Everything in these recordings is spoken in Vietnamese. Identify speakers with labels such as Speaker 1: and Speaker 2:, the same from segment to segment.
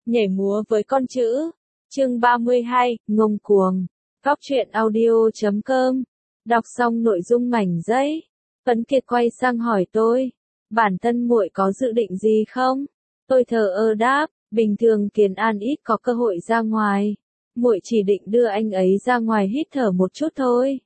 Speaker 1: nhảy múa với con chữ. Chương 32, ngông cuồng. Góc truyện audio.com. Đọc xong nội dung mảnh giấy, Tuấn Kiệt quay sang hỏi tôi, bản thân muội có dự định gì không? Tôi thờ ơ đáp, bình thường Kiền An ít có cơ hội ra ngoài, muội chỉ định đưa anh ấy ra ngoài hít thở một chút thôi.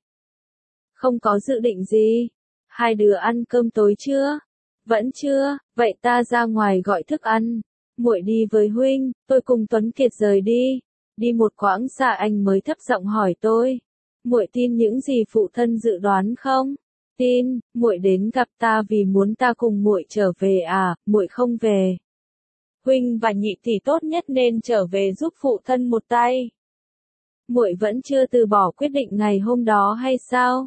Speaker 1: Không có dự định gì. Hai đứa ăn cơm tối chưa? Vẫn chưa, vậy ta ra ngoài gọi thức ăn. Muội đi với huynh. Tôi cùng Tuấn Kiệt rời đi. Đi một quãng xa anh mới thấp giọng hỏi tôi, muội tin những gì phụ thân dự đoán không? Tin. Muội đến gặp ta vì muốn ta cùng muội trở về à? Muội không về. Huynh và nhị tỷ tốt nhất nên trở về giúp phụ thân một tay. Muội vẫn chưa từ bỏ quyết định ngày hôm đó hay sao?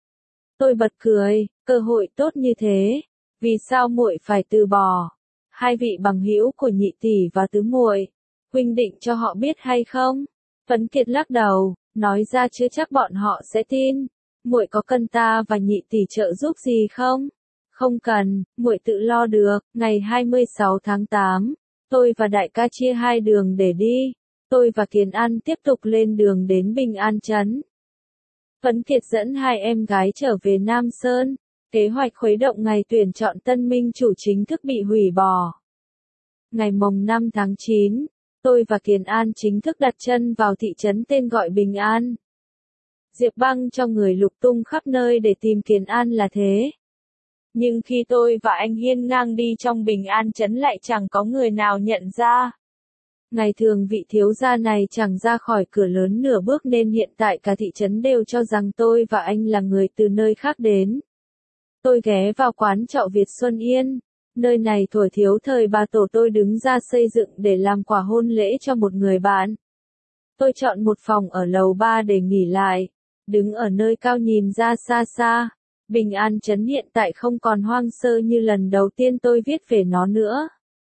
Speaker 1: Tôi bật cười, cơ hội tốt như thế, vì sao muội phải từ bỏ? Hai vị bằng hữu của nhị tỷ và tứ muội, huynh định cho họ biết hay không? Tuấn Kiệt lắc đầu, nói ra chưa chắc bọn họ sẽ tin. Muội có cần ta và nhị tỷ trợ giúp gì không? Không cần, muội tự lo được. Ngày 26 tháng 8, tôi và đại ca chia hai đường để đi. Tôi và Kiền An tiếp tục lên đường đến Bình An Trấn. Tuấn Kiệt dẫn hai em gái trở về Nam Sơn. Kế hoạch khuấy động ngày tuyển chọn tân minh chủ chính thức bị hủy bỏ. Ngày mồng 5 tháng 9, tôi và Kiền An chính thức đặt chân vào thị trấn tên gọi Bình An. Diệp Băng cho người lục tung khắp nơi để tìm Kiền An là thế. Nhưng khi tôi và anh hiên ngang đi trong Bình An Trấn lại chẳng có người nào nhận ra. Ngày thường vị thiếu gia này chẳng ra khỏi cửa lớn nửa bước nên hiện tại cả thị trấn đều cho rằng tôi và anh là người từ nơi khác đến. Tôi ghé vào quán trọ Việt Xuân Yên. Nơi này thuở thiếu thời bà tổ tôi đứng ra xây dựng để làm quà hôn lễ cho một người bạn. Tôi chọn một phòng ở lầu 3 để nghỉ lại. Đứng ở nơi cao nhìn ra xa xa, Bình An Trấn hiện tại không còn hoang sơ như lần đầu tiên tôi viết về nó nữa.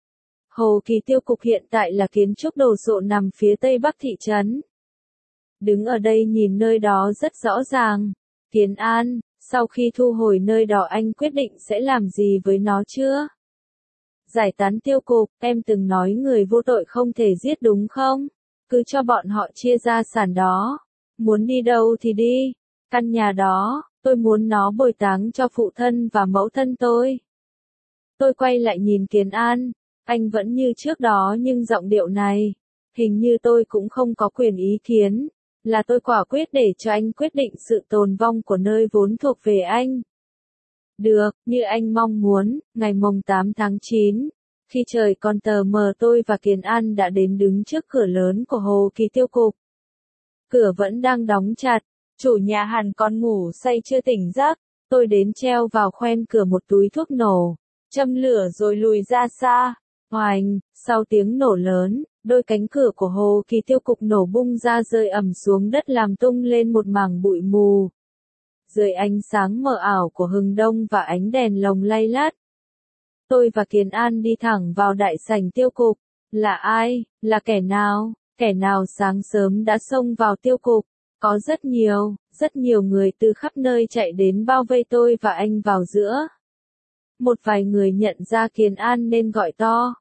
Speaker 1: Hồ Kỳ Tiêu Cục hiện tại là kiến trúc đồ sộ nằm phía tây bắc thị trấn. Đứng ở đây nhìn nơi đó rất rõ ràng. Kiền An, sau khi thu hồi nơi đó anh quyết định sẽ làm gì với nó chưa? Giải tán tiêu cục, em từng nói người vô tội không thể giết đúng không? Cứ cho bọn họ chia gia sản đó. Muốn đi đâu thì đi. Căn nhà đó, tôi muốn nó bồi táng cho phụ thân và mẫu thân tôi. Tôi quay lại nhìn Kiền An. Anh vẫn như trước đó nhưng giọng điệu này, hình như tôi cũng không có quyền ý kiến, là tôi quả quyết để cho anh quyết định sự tồn vong của nơi vốn thuộc về anh. Được, như anh mong muốn, ngày mồng 8 tháng 9, khi trời còn tờ mờ tôi và Kiền An đã đến đứng trước cửa lớn của Hồ Kỳ Tiêu Cục. Cửa vẫn đang đóng chặt, chủ nhà hẳn còn ngủ say chưa tỉnh giấc, tôi đến treo vào khoen cửa một túi thuốc nổ, châm lửa rồi lùi ra xa. Oành, sau tiếng nổ lớn, đôi cánh cửa của Hồ Kỳ Tiêu Cục nổ bung ra rơi ầm xuống đất làm tung lên một mảng bụi mù. Dưới ánh sáng mờ ảo của hừng đông và ánh đèn lồng lay lát. Tôi và Kiền An đi thẳng vào đại sảnh tiêu cục. Là ai? Là kẻ nào? Kẻ nào sáng sớm đã xông vào tiêu cục? Có rất nhiều người từ khắp nơi chạy đến bao vây tôi và anh vào giữa. Một vài người nhận ra Kiền An nên gọi to.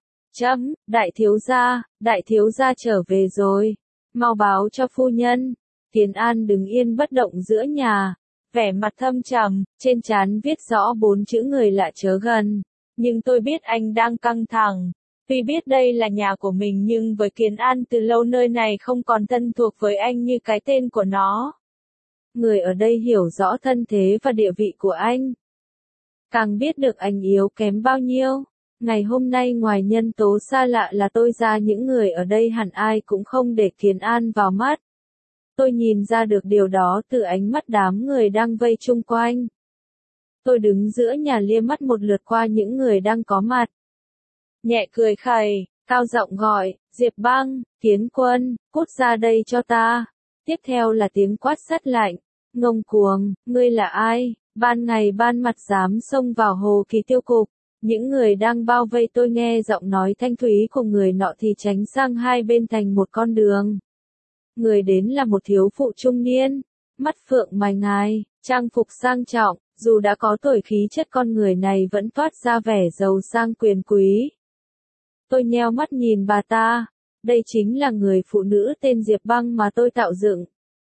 Speaker 1: Đại thiếu gia trở về rồi. Mau báo cho phu nhân. Kiền An đứng yên bất động giữa nhà, vẻ mặt thâm trầm, trên trán viết rõ 4 chữ người lạ chớ gần. Nhưng tôi biết anh đang căng thẳng. Tuy biết đây là nhà của mình nhưng với Kiền An từ lâu nơi này không còn thân thuộc với anh như cái tên của nó. Người ở đây hiểu rõ thân thế và địa vị của anh. Càng biết được anh yếu kém bao nhiêu. Ngày hôm nay ngoài nhân tố xa lạ là tôi ra những người ở đây hẳn ai cũng không để Kiền An vào mắt. Tôi nhìn ra được điều đó từ ánh mắt đám người đang vây chung quanh. Tôi đứng giữa nhà liếc mắt một lượt qua những người đang có mặt. Nhẹ cười khẩy, cao giọng gọi, Diệp Băng, Kiến Quân, cút ra đây cho ta. Tiếp theo là tiếng quát sắt lạnh, ngông cuồng, ngươi là ai? Ban ngày ban mặt dám xông vào Hồ Kỳ Tiêu Cục. Những người đang bao vây tôi nghe giọng nói thanh thúy của người nọ thì tránh sang hai bên thành một con đường. Người đến là một thiếu phụ trung niên, mắt phượng mày ngài, trang phục sang trọng, dù đã có tuổi khí chất con người này vẫn toát ra vẻ giàu sang quyền quý. Tôi nheo mắt nhìn bà ta, Đây chính là người phụ nữ tên Diệp Băng mà tôi tạo dựng.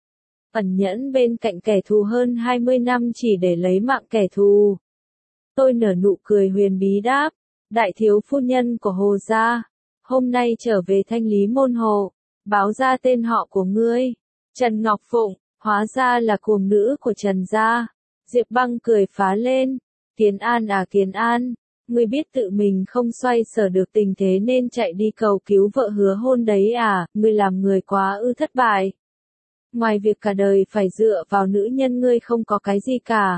Speaker 1: Ẩn nhẫn bên cạnh kẻ thù hơn 20 năm chỉ để lấy mạng kẻ thù. Tôi nở nụ cười huyền bí đáp, đại thiếu phu nhân của Hồ gia, hôm nay trở về thanh lý môn hộ, báo ra tên họ của ngươi. Trần Ngọc Phụng, hóa ra là cuồng nữ của Trần gia. Diệp Băng cười phá lên, Kiến An à Kiến An, ngươi biết tự mình không xoay sở được tình thế nên chạy đi cầu cứu vợ hứa hôn đấy à, ngươi làm người quá thất bại. Ngoài việc cả đời phải dựa vào nữ nhân ngươi không có cái gì cả.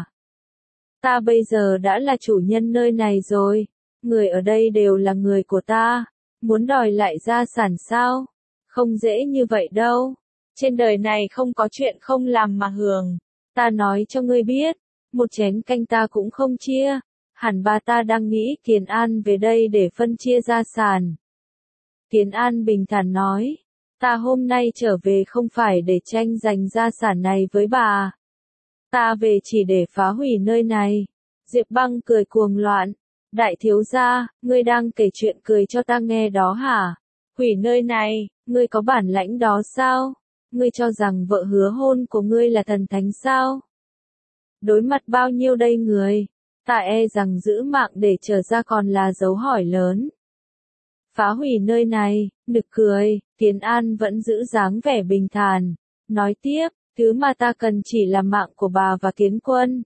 Speaker 1: Ta bây giờ đã là chủ nhân nơi này rồi, người ở đây đều là người của ta, muốn đòi lại gia sản sao? Không dễ như vậy đâu. Trên đời này không có chuyện không làm mà hưởng. Ta nói cho ngươi biết, một chén canh ta cũng không chia. Hẳn bà ta đang nghĩ Kiến An về đây để phân chia gia sản. Kiến An bình thản nói, ta hôm nay trở về không phải để tranh giành gia sản này với bà. Ta về chỉ để phá hủy nơi này. Diệp Băng cười cuồng loạn, đại thiếu gia, ngươi đang kể chuyện cười cho ta nghe đó hả? Hủy nơi này, ngươi có bản lãnh đó sao? Ngươi cho rằng vợ hứa hôn của ngươi là thần thánh sao? Đối mặt bao nhiêu đây người? Ta e rằng giữ mạng để trở ra còn là dấu hỏi lớn. Phá hủy nơi này, nực cười, Kiến An vẫn giữ dáng vẻ bình thản. Nói tiếp, thứ mà ta cần chỉ là mạng của bà và Kiến Quân.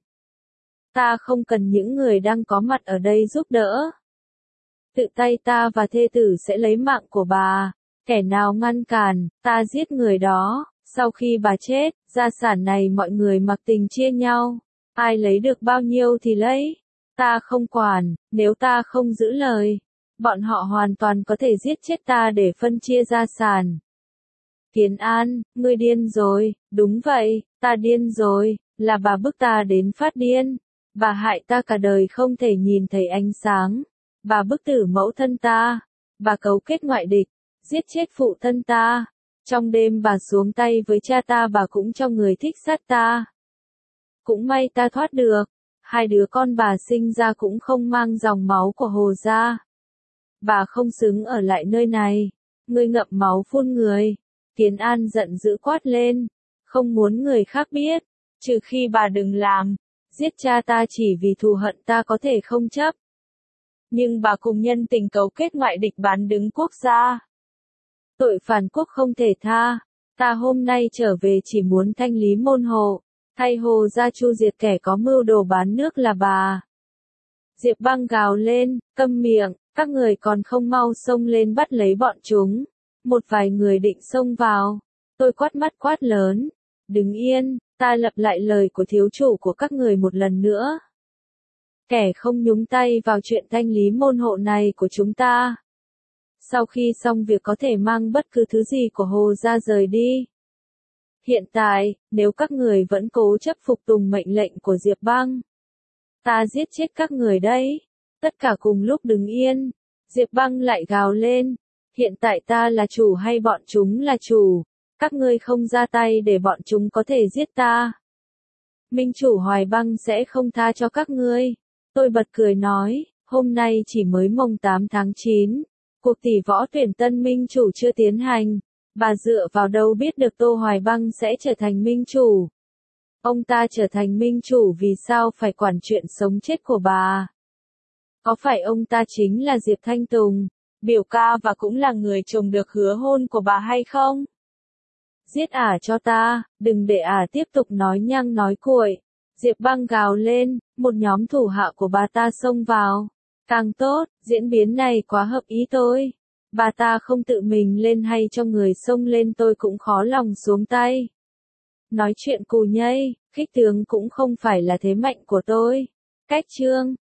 Speaker 1: Ta không cần những người đang có mặt ở đây giúp đỡ. Tự tay ta và thê tử sẽ lấy mạng của bà. Kẻ nào ngăn cản, ta giết người đó. Sau khi bà chết, gia sản này mọi người mặc tình chia nhau. Ai lấy được bao nhiêu thì lấy. Ta không quản, nếu ta không giữ lời. Bọn họ hoàn toàn có thể giết chết ta để phân chia gia sản. Kiến An, ngươi điên rồi, đúng vậy, ta điên rồi, là bà bức ta đến phát điên. Bà hại ta cả đời không thể nhìn thấy ánh sáng. Bà bức tử mẫu thân ta. Bà cấu kết ngoại địch, giết chết phụ thân ta. Trong đêm bà xuống tay với cha ta bà cũng cho người thích sát ta. Cũng may ta thoát được. Hai đứa con bà sinh ra cũng không mang dòng máu của Hồ gia. Bà không xứng ở lại nơi này. Ngươi ngậm máu phun người. Kiến An giận dữ quát lên. Không muốn người khác biết. Trừ khi bà đừng làm. Giết cha ta chỉ vì thù hận ta có thể không chấp. Nhưng bà cùng nhân tình cấu kết ngoại địch bán đứng quốc gia. Tội phản quốc không thể tha. Ta hôm nay trở về chỉ muốn thanh lý môn hộ. Thay Hồ gia chu diệt kẻ có mưu đồ bán nước là bà. Diệp Băng gào lên, câm miệng, các người còn không mau xông lên bắt lấy bọn chúng. Một vài người định xông vào. Tôi quát mắt quát lớn. Đứng yên, ta lặp lại lời của thiếu chủ của các người một lần nữa. Kẻ không nhúng tay vào chuyện thanh lý môn hộ này của chúng ta. Sau khi xong việc có thể mang bất cứ thứ gì của Hồ gia rời đi. Hiện tại, nếu các người vẫn cố chấp phục tùng mệnh lệnh của Diệp Băng, ta giết chết các người đấy. Tất cả cùng lúc đứng yên. Diệp Băng lại gào lên. Hiện tại ta là chủ hay bọn chúng là chủ? Các ngươi không ra tay để bọn chúng có thể giết ta. Minh chủ Hoài Băng sẽ không tha cho các ngươi. Tôi bật cười nói, hôm nay chỉ mới mồng 8 tháng 9. Cuộc tỷ võ tuyển tân minh chủ chưa tiến hành. Bà dựa vào đâu biết được Tô Hoài Băng sẽ trở thành minh chủ? Ông ta trở thành minh chủ vì sao phải quản chuyện sống chết của bà? Có phải ông ta chính là Diệp Thanh Tùng, biểu ca và cũng là người chồng được hứa hôn của bà hay không? Giết ả cho ta, đừng để ả tiếp tục nói nhăng nói cuội. Diệp Băng gào lên, một nhóm thủ hạ của bà ta xông vào. Càng tốt, diễn biến này quá hợp ý tôi. Bà ta không tự mình lên hay cho người xông lên tôi cũng khó lòng xuống tay. Nói chuyện cù nhây, khích tướng cũng không phải là thế mạnh của tôi. Cách chương